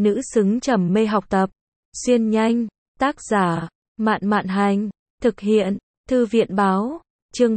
nữ xứng trầm mê học tập. Xuyên nhanh, tác giả, Mạn Mạn Hành, thực hiện, Thư viện Báo, chương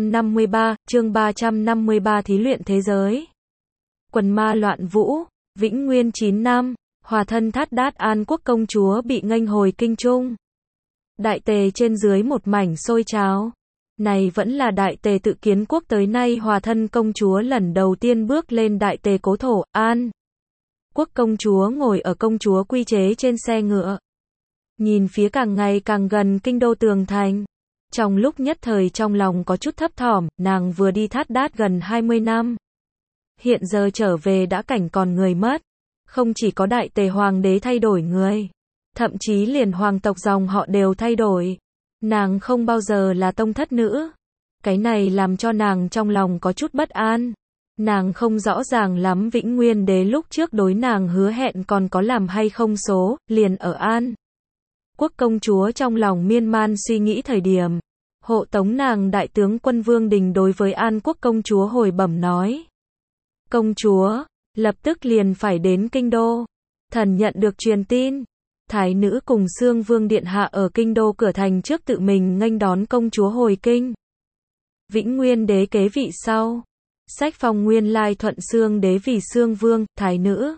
353, thí luyện thế giới. Quần ma loạn vũ, Vĩnh Nguyên 9 năm, hòa thân Thát Đát An Quốc công chúa bị nghênh hồi kinh trung. Đại tề trên dưới một mảnh sôi trào. Này vẫn là đại tề tự kiến quốc tới nay hòa thân công chúa lần đầu tiên bước lên đại tề cố thổ, An Quốc công chúa ngồi ở công chúa quy chế trên xe ngựa. Nhìn phía càng ngày càng gần kinh đô tường thành. Trong lúc nhất thời trong lòng có chút thấp thỏm, nàng vừa đi Thát Đát gần 20 năm. Hiện giờ trở về đã cảnh còn người mất. Không chỉ có đại tề hoàng đế thay đổi người. Thậm chí liền hoàng tộc dòng họ đều thay đổi. Nàng không bao giờ là tông thất nữ. Cái này làm cho nàng trong lòng có chút bất an. Nàng không rõ ràng lắm Vĩnh Nguyên đế lúc trước đối nàng hứa hẹn còn có làm hay không số, liền ở An Quốc công chúa trong lòng miên man suy nghĩ thời điểm. Hộ tống nàng đại tướng quân Vương Đình đối với An Quốc công chúa hồi bẩm nói. Công chúa, lập tức liền phải đến kinh đô. Thần nhận được truyền tin. Thái nữ cùng Xương Vương Điện Hạ ở kinh đô cửa thành trước tự mình nghênh đón công chúa hồi kinh. Vĩnh Nguyên đế kế vị sau. Sách phong nguyên lai thuận Xương đế vì Xương Vương, Thái nữ.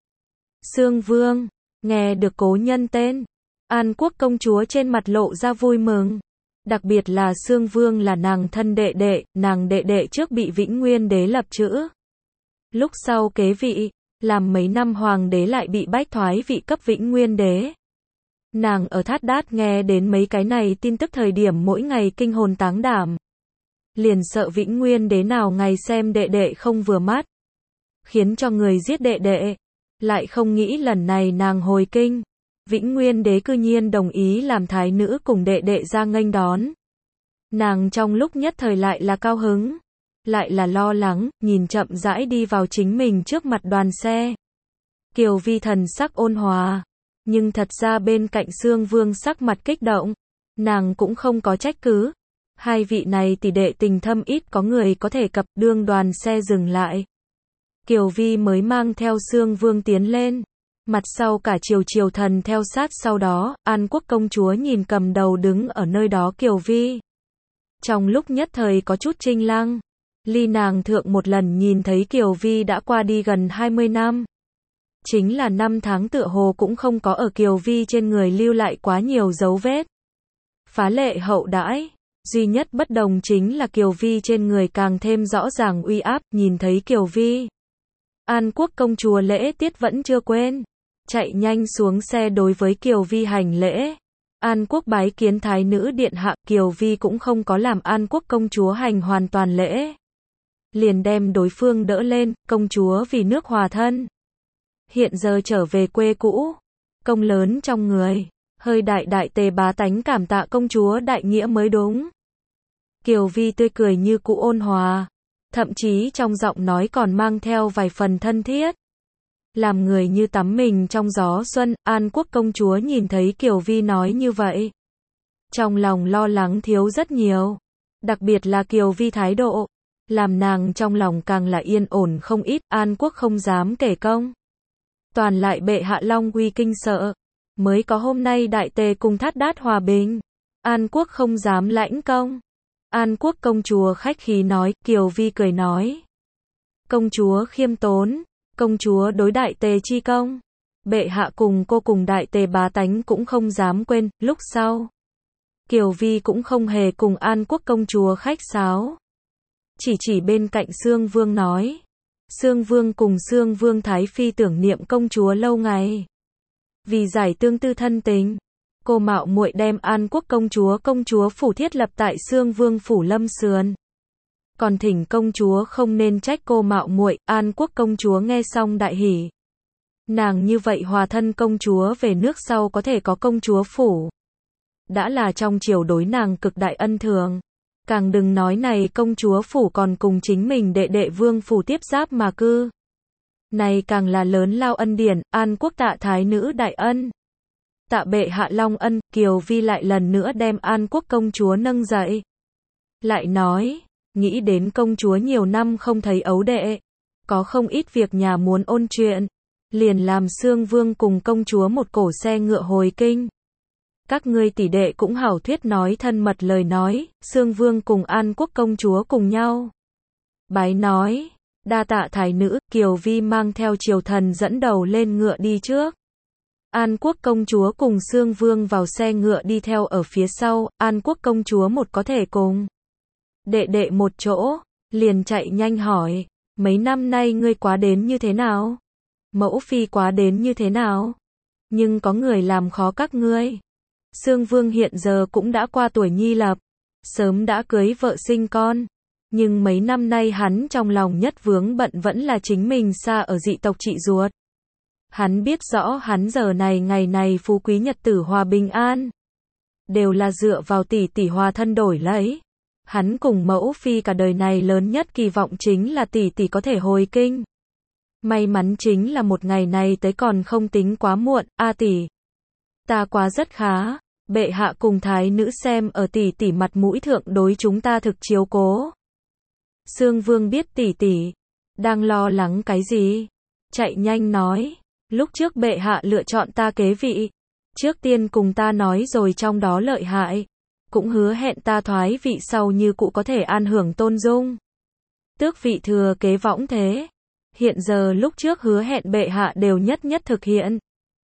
Xương Vương, nghe được cố nhân tên. An Quốc công chúa trên mặt lộ ra vui mừng. Đặc biệt là Xương Vương là nàng thân đệ đệ, nàng đệ đệ trước bị Vĩnh Nguyên đế lập chữ. Lúc sau kế vị, làm mấy năm hoàng đế lại bị bách thoái vị cấp Vĩnh Nguyên đế. Nàng ở Thát Đát nghe đến mấy cái này tin tức thời điểm mỗi ngày kinh hồn táng đảm. Liền sợ Vĩnh Nguyên đế nào ngày xem đệ đệ không vừa mắt. Khiến cho người giết đệ đệ. Lại không nghĩ lần này nàng hồi kinh. Vĩnh Nguyên đế cư nhiên đồng ý làm thái nữ cùng đệ đệ ra nghênh đón. Nàng trong lúc nhất thời lại là cao hứng. Lại là lo lắng, nhìn chậm rãi đi vào chính mình trước mặt đoàn xe. Kiều Vi thần sắc ôn hòa. Nhưng thật ra bên cạnh Xương Vương sắc mặt kích động. Nàng cũng không có trách cứ. Hai vị này tỷ đệ tình thâm ít có người có thể cập đương đoàn xe dừng lại. Kiều Vi mới mang theo Xương Vương tiến lên. Mặt sau cả triều thần theo sát sau đó, An Quốc công chúa nhìn cầm đầu đứng ở nơi đó Kiều Vi. Trong lúc nhất thời có chút chinh lăng. Ly nàng thượng một lần nhìn thấy Kiều Vi đã qua đi gần 20 năm. Chính là năm tháng tựa hồ cũng không có ở Kiều Vi trên người lưu lại quá nhiều dấu vết. Phá lệ hậu đãi. Duy nhất bất đồng chính là Kiều Vi trên người càng thêm rõ ràng uy áp, nhìn thấy Kiều Vi. An Quốc công chúa lễ tiết vẫn chưa quên. Chạy nhanh xuống xe đối với Kiều Vi hành lễ. An Quốc bái kiến thái nữ điện hạ, Kiều Vi cũng không có làm An Quốc công chúa hành hoàn toàn lễ. Liền đem đối phương đỡ lên, công chúa vì nước hòa thân. Hiện giờ trở về quê cũ. Công lớn trong người. Hơi đại tề bá tánh cảm tạ công chúa đại nghĩa mới đúng. Kiều Vi tươi cười như cũ ôn hòa. Thậm chí trong giọng nói còn mang theo vài phần thân thiết. Làm người như tắm mình trong gió xuân, An Quốc công chúa nhìn thấy Kiều Vi nói như vậy. Trong lòng lo lắng thiếu rất nhiều. Đặc biệt là Kiều Vi thái độ. Làm nàng trong lòng càng là yên ổn không ít, An Quốc không dám kể công. Toàn lại bệ hạ long uy kinh sợ. Mới có hôm nay đại tề cùng Thát Đát hòa bình. An Quốc không dám lãnh công. An Quốc công chúa khách khí nói, Kiều Vi cười nói. Công chúa khiêm tốn. Công chúa đối đại tề chi công. Bệ hạ cùng cô cùng đại tề bá tánh cũng không dám quên, lúc sau. Kiều Vi cũng không hề cùng An Quốc công chúa khách sáo. Chỉ bên cạnh Xương Vương nói. Xương Vương cùng Xương Vương Thái Phi tưởng niệm công chúa lâu ngày. Vì giải tương tư thân tình. Cô mạo muội đem An Quốc công chúa phủ thiết lập tại Xương Vương phủ Lâm Sườn. Còn thỉnh công chúa không nên trách cô mạo muội. An Quốc công chúa nghe xong đại hỉ. Nàng như vậy hòa thân công chúa về nước sau có thể có công chúa phủ. Đã là trong triều đối nàng cực đại ân thường. Càng đừng nói này công chúa phủ còn cùng chính mình đệ đệ Vương phủ tiếp giáp mà cư. Này càng là lớn lao ân điển, An Quốc tạ thái nữ đại ân. Tạ bệ hạ long ân, Kiều Vi lại lần nữa đem An Quốc công chúa nâng dậy. Lại nói, nghĩ đến công chúa nhiều năm không thấy ấu đệ. Có không ít việc nhà muốn ôn chuyện. liền làm Xương Vương cùng công chúa một cổ xe ngựa hồi kinh. Các ngươi tỷ đệ cũng hảo thuyết nói thân mật lời nói, Xương Vương cùng An Quốc công chúa cùng nhau. Bái nói, đa tạ thái nữ, Kiều Vi mang theo triều thần dẫn đầu lên ngựa đi trước. An Quốc công chúa cùng Xương Vương vào xe ngựa đi theo ở phía sau, An Quốc công chúa một có thể cùng đệ đệ một chỗ, liền chạy nhanh hỏi, mấy năm nay ngươi quá đến như thế nào? Mẫu phi quá đến như thế nào? Nhưng có người làm khó các ngươi. Xương Vương hiện giờ cũng đã qua tuổi nhi lập, sớm đã cưới vợ sinh con, nhưng mấy năm nay hắn trong lòng nhất vướng bận vẫn là chính mình xa ở dị tộc chị ruột. Hắn biết rõ hắn giờ này ngày này phú quý nhật tử hòa bình an, đều là dựa vào tỷ tỷ hòa thân đổi lấy. Hắn cùng mẫu phi cả đời này lớn nhất kỳ vọng chính là tỷ tỷ có thể hồi kinh. May mắn chính là một ngày này tới còn không tính quá muộn, a tỷ. Ta quá rất khá, bệ hạ cùng thái nữ xem ở tỷ tỷ mặt mũi thượng đối chúng ta thực chiếu cố. Xương Vương biết tỷ tỷ đang lo lắng cái gì, chạy nhanh nói, lúc trước bệ hạ lựa chọn ta kế vị, trước tiên cùng ta nói rồi trong đó lợi hại, cũng hứa hẹn ta thoái vị sau như cũ có thể an hưởng tôn dung. Tước vị thừa kế võng thế. Hiện giờ lúc trước hứa hẹn bệ hạ đều nhất nhất thực hiện.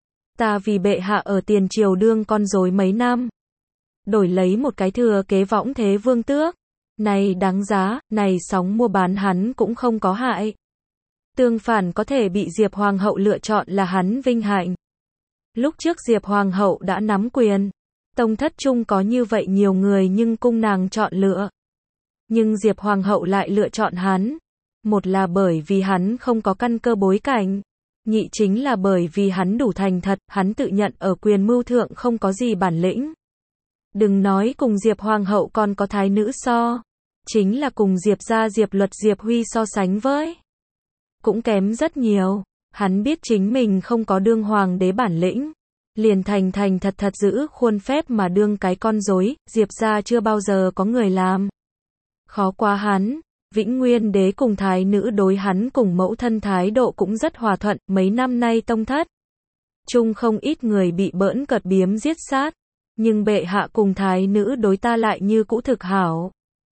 Ta vì bệ hạ ở tiền triều đương con rối mấy năm, đổi lấy một cái thừa kế võng thế vương tước. Này đáng giá, này sóng mua bán hắn cũng không có hại. Tương phản có thể bị Diệp Hoàng hậu lựa chọn là hắn vinh hạnh. Lúc trước Diệp Hoàng hậu đã nắm quyền, tông thất chung có như vậy nhiều người nhưng cung nàng chọn lựa. Nhưng Diệp Hoàng hậu lại lựa chọn hắn. Một là bởi vì hắn không có căn cơ bối cảnh, nhị chính là bởi vì hắn đủ thành thật, hắn tự nhận ở quyền mưu thượng không có gì bản lĩnh. Đừng nói cùng Diệp Hoàng hậu còn có thái nữ so, chính là cùng Diệp gia Diệp Luật Diệp Huy so sánh với, cũng kém rất nhiều. Hắn biết chính mình không có đương hoàng đế bản lĩnh, liền thành thành thật thật giữ khuôn phép mà đương cái con rối. Diệp gia chưa bao giờ có người làm khó quá hắn. Vĩnh Nguyên đế cùng thái nữ đối hắn cùng mẫu thân thái độ cũng rất hòa thuận, mấy năm nay tông thất chung không ít người bị bỡn cợt biếm giết sát, nhưng bệ hạ cùng thái nữ đối ta lại như cũ thực hảo.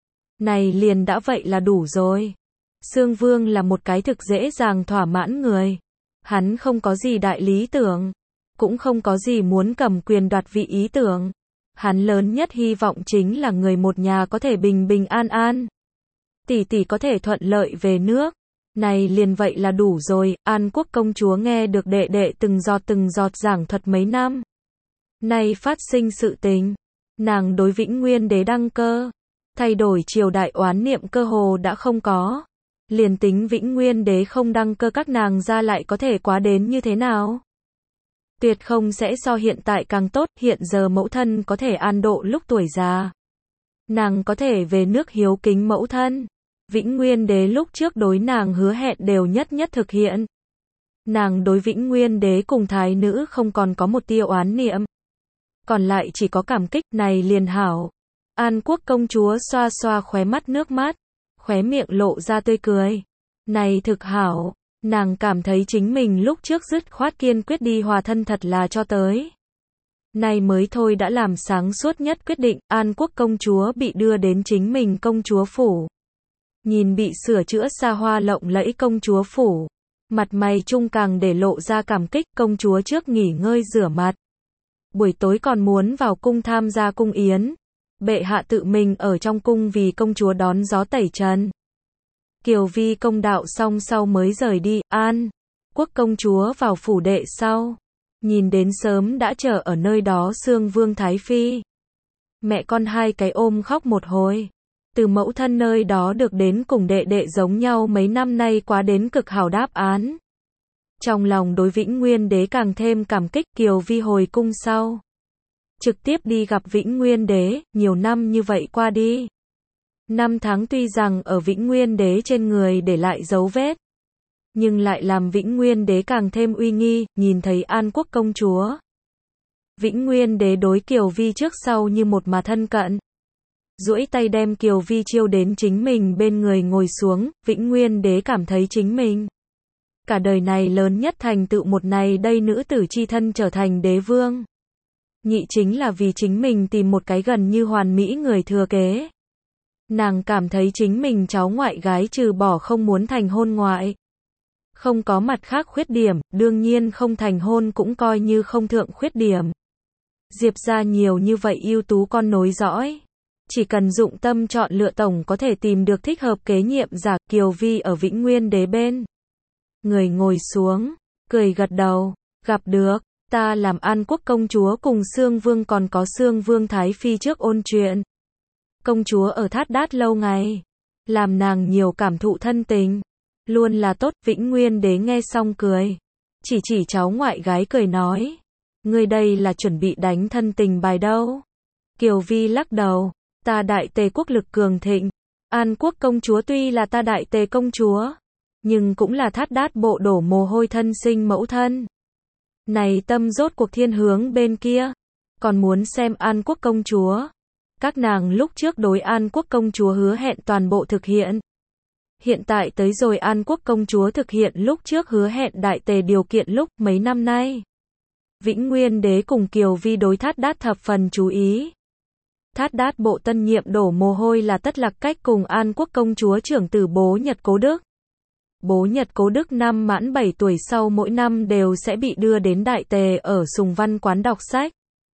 Này liền đã vậy là đủ rồi. Xương Vương là một cái thực dễ dàng thỏa mãn người. Hắn không có gì đại lý tưởng, cũng không có gì muốn cầm quyền đoạt vị ý tưởng. Hắn lớn nhất hy vọng chính là người một nhà có thể bình bình an an. Tỷ tỷ có thể thuận lợi về nước. Này liền vậy là đủ rồi. An Quốc công chúa nghe được đệ đệ từng giọt giảng thuật mấy năm nay phát sinh sự tình. Nàng đối Vĩnh Nguyên đế đăng cơ, thay đổi triều đại oán niệm cơ hồ đã không có. Liền tính Vĩnh Nguyên đế không đăng cơ các nàng ra lại có thể quá đến như thế nào? Tuyệt không sẽ so hiện tại càng tốt. Hiện giờ mẫu thân có thể an độ lúc tuổi già, nàng có thể về nước hiếu kính mẫu thân. Vĩnh Nguyên đế lúc trước đối nàng hứa hẹn đều nhất nhất thực hiện. Nàng đối Vĩnh Nguyên đế cùng thái nữ không còn có một tia oán niệm, còn lại chỉ có cảm kích. Này liền hảo. An Quốc công chúa xoa xoa khóe mắt nước mắt, khóe miệng lộ ra tươi cười. Này thực hảo. Nàng cảm thấy chính mình lúc trước dứt khoát kiên quyết đi hòa thân thật là cho tới nay mới thôi đã làm sáng suốt nhất quyết định. An Quốc công chúa bị đưa đến chính mình công chúa phủ. Nhìn bị sửa chữa xa hoa lộng lẫy công chúa phủ, mặt mày trung càng để lộ ra cảm kích. Công chúa trước nghỉ ngơi rửa mặt, buổi tối còn muốn vào cung tham gia cung yến. Bệ hạ tự mình ở trong cung vì công chúa đón gió tẩy trần. Kiều Vi công đạo xong sau mới rời đi. An Quốc công chúa vào phủ đệ sau, nhìn đến sớm đã chờ ở nơi đó Xương Vương thái phi. Mẹ con hai cái ôm khóc một hồi. Từ mẫu thân nơi đó được đến cùng đệ đệ giống nhau mấy năm nay quá đến cực hảo đáp án. Trong lòng đối Vĩnh Nguyên đế càng thêm cảm kích. Kiều Vi hồi cung sau, trực tiếp đi gặp Vĩnh Nguyên đế. Nhiều năm như vậy qua đi, năm tháng tuy rằng ở Vĩnh Nguyên đế trên người để lại dấu vết, nhưng lại làm Vĩnh Nguyên đế càng thêm uy nghi. Nhìn thấy An Quốc công chúa, Vĩnh Nguyên đế đối Kiều Vi trước sau như một mà thân cận, duỗi tay đem Kiều Vi chiêu đến chính mình bên người ngồi xuống. Vĩnh Nguyên đế cảm thấy chính mình Cả đời này lớn nhất thành tựu một này đây nữ tử chi thân trở thành đế vương. Nhị chính là vì chính mình tìm một cái gần như hoàn mỹ người thừa kế. Nàng cảm thấy chính mình cháu ngoại gái trừ bỏ không muốn thành hôn ngoại. Không có mặt khác khuyết điểm, đương nhiên không thành hôn cũng coi như không thượng khuyết điểm. Diệp ra nhiều như vậy ưu tú con nối dõi. Chỉ cần dụng tâm chọn lựa tổng có thể tìm được thích hợp kế nhiệm giả. Kiều Vi ở Vĩnh Nguyên Đế bên. Người ngồi xuống, cười gật đầu, gặp được, ta làm An Quốc công chúa cùng Xương Vương còn có Xương Vương Thái Phi trước ôn chuyện. Công chúa ở Thát Đát lâu ngày, làm nàng nhiều cảm thụ thân tình, luôn là tốt. Vĩnh Nguyên Đế nghe xong cười, chỉ cháu ngoại gái cười nói, ngươi đây là chuẩn bị đánh thân tình bài đâu. Kiều Vi lắc đầu, ta Đại Tề quốc lực cường thịnh, An Quốc công chúa tuy là ta Đại Tề công chúa, nhưng cũng là Thát Đát bộ đổ mồ hôi thân sinh mẫu thân. Này tâm rốt cuộc thiên hướng bên kia, còn muốn xem An Quốc công chúa. Các nàng lúc trước đối An Quốc công chúa hứa hẹn toàn bộ thực hiện. Hiện tại tới rồi An Quốc công chúa thực hiện lúc trước hứa hẹn Đại Tề điều kiện lúc mấy năm nay. Vĩnh Nguyên Đế cùng Kiều Vi đối Thát Đát thập phần chú ý. Thát Đát bộ tân nhiệm đổ mồ hôi là Tất Lạc Cách cùng An Quốc công chúa trưởng tử Bố Nhật Cố Đức. Bố Nhật Cố Đức năm mãn 7 tuổi sau mỗi năm đều sẽ bị đưa đến Đại Tề ở Sùng Văn quán đọc sách.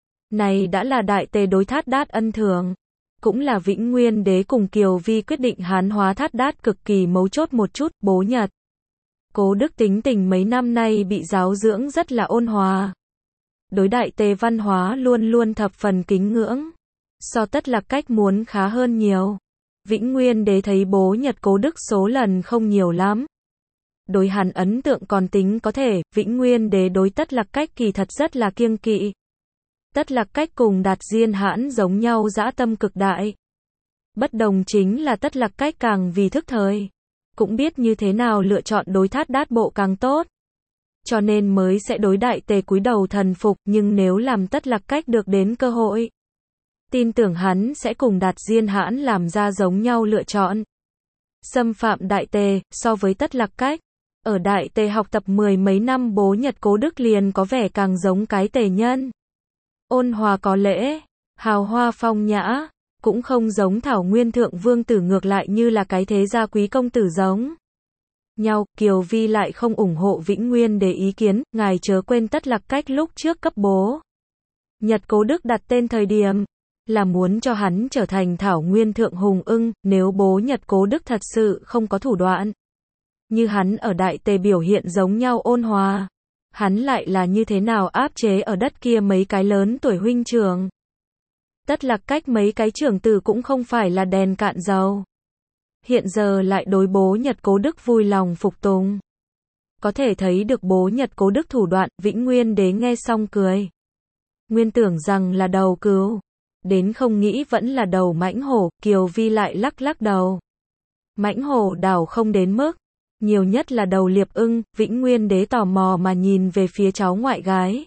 Này đã là Đại Tề đối Thát Đát ân thưởng. Cũng là Vĩnh Nguyên Đế cùng Kiều Vi quyết định hán hóa Thát Đát cực kỳ mấu chốt một chút. Bố Nhật Cố Đức tính tình mấy năm nay bị giáo dưỡng rất là ôn hòa. Đối Đại Tề văn hóa luôn luôn thập phần kính ngưỡng. So Tất Lạc Cách muốn khá hơn nhiều. Vĩnh Nguyên Đế thấy Bố Nhật Cố Đức số lần không nhiều lắm. Đối hắn ấn tượng còn tính có thể. Vĩnh Nguyên Đế đối Tất Lạc Cách kỳ thật rất là kiêng kỵ. Tất Lạc Cách cùng Đạt Diên Hãn giống nhau dã tâm cực đại. Bất đồng chính là Tất Lạc Cách càng vì thức thời, cũng biết như thế nào lựa chọn đối Thát Đát bộ càng tốt. Cho nên mới sẽ đối Đại Tề cúi đầu thần phục, nhưng nếu làm Tất Lạc Cách được đến cơ hội, tin tưởng hắn sẽ cùng Đạt Diên Hãn làm ra giống nhau lựa chọn. Xâm phạm Đại Tề, so với Tất Lạc Cách, ở Đại Tề học tập mười mấy năm Bố Nhật Cố Đức liền có vẻ càng giống cái tề nhân. Ôn hòa có lễ, hào hoa phong nhã, cũng không giống Thảo Nguyên thượng vương tử, ngược lại như là cái thế gia quý công tử giống nhau. Kiều Vi lại không ủng hộ Vĩnh Nguyên Đế ý kiến, ngài chớ quên Tất Lạc Cách lúc trước cấp Bố Nhật Cố Đức đặt tên thời điểm, là muốn cho hắn trở thành Thảo Nguyên thượng hùng ưng. Nếu Bố Nhật Cố Đức thật sự không có thủ đoạn, như hắn ở Đại Tề biểu hiện giống nhau ôn hòa, hắn lại là như thế nào áp chế ở đất kia mấy cái lớn tuổi huynh trưởng. Tất Lạc Cách mấy cái trưởng tử cũng không phải là đèn cạn dầu. Hiện giờ lại đối Bố Nhật Cố Đức vui lòng phục tùng. Có thể thấy được Bố Nhật Cố Đức thủ đoạn. Vĩnh Nguyên Đế nghe xong cười. Nguyên tưởng rằng là đầu cừu, đến không nghĩ vẫn là đầu mãnh hổ. Kiều Vi lại lắc lắc đầu. Mãnh hổ đảo không đến mức, nhiều nhất là đầu liệp ưng. Vĩnh Nguyên Đế tò mò mà nhìn về phía cháu ngoại gái.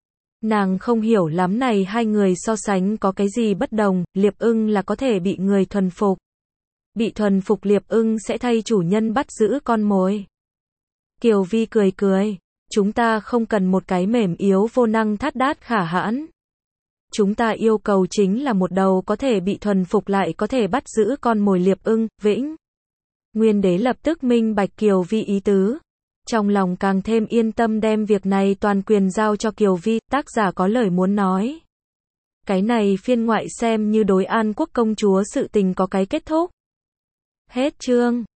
Nàng không hiểu lắm này hai người so sánh có cái gì bất đồng. Liệp ưng là có thể bị người thuần phục. Bị thuần phục liệp ưng sẽ thay chủ nhân bắt giữ con mồi. Kiều Vi cười cười. Chúng ta không cần một cái mềm yếu vô năng Thát Đát khả hãn. Chúng ta yêu cầu chính là một đầu có thể bị thuần phục lại có thể bắt giữ con mồi liệp ưng. Vĩnh Nguyên Đế lập tức minh bạch Kiều Vi ý tứ. Trong lòng càng thêm yên tâm đem việc này toàn quyền giao cho Kiều Vi. Tác giả có lời muốn nói. Cái này phiên ngoại xem như đối An Quốc công chúa sự tình có cái kết thúc. Hết chương.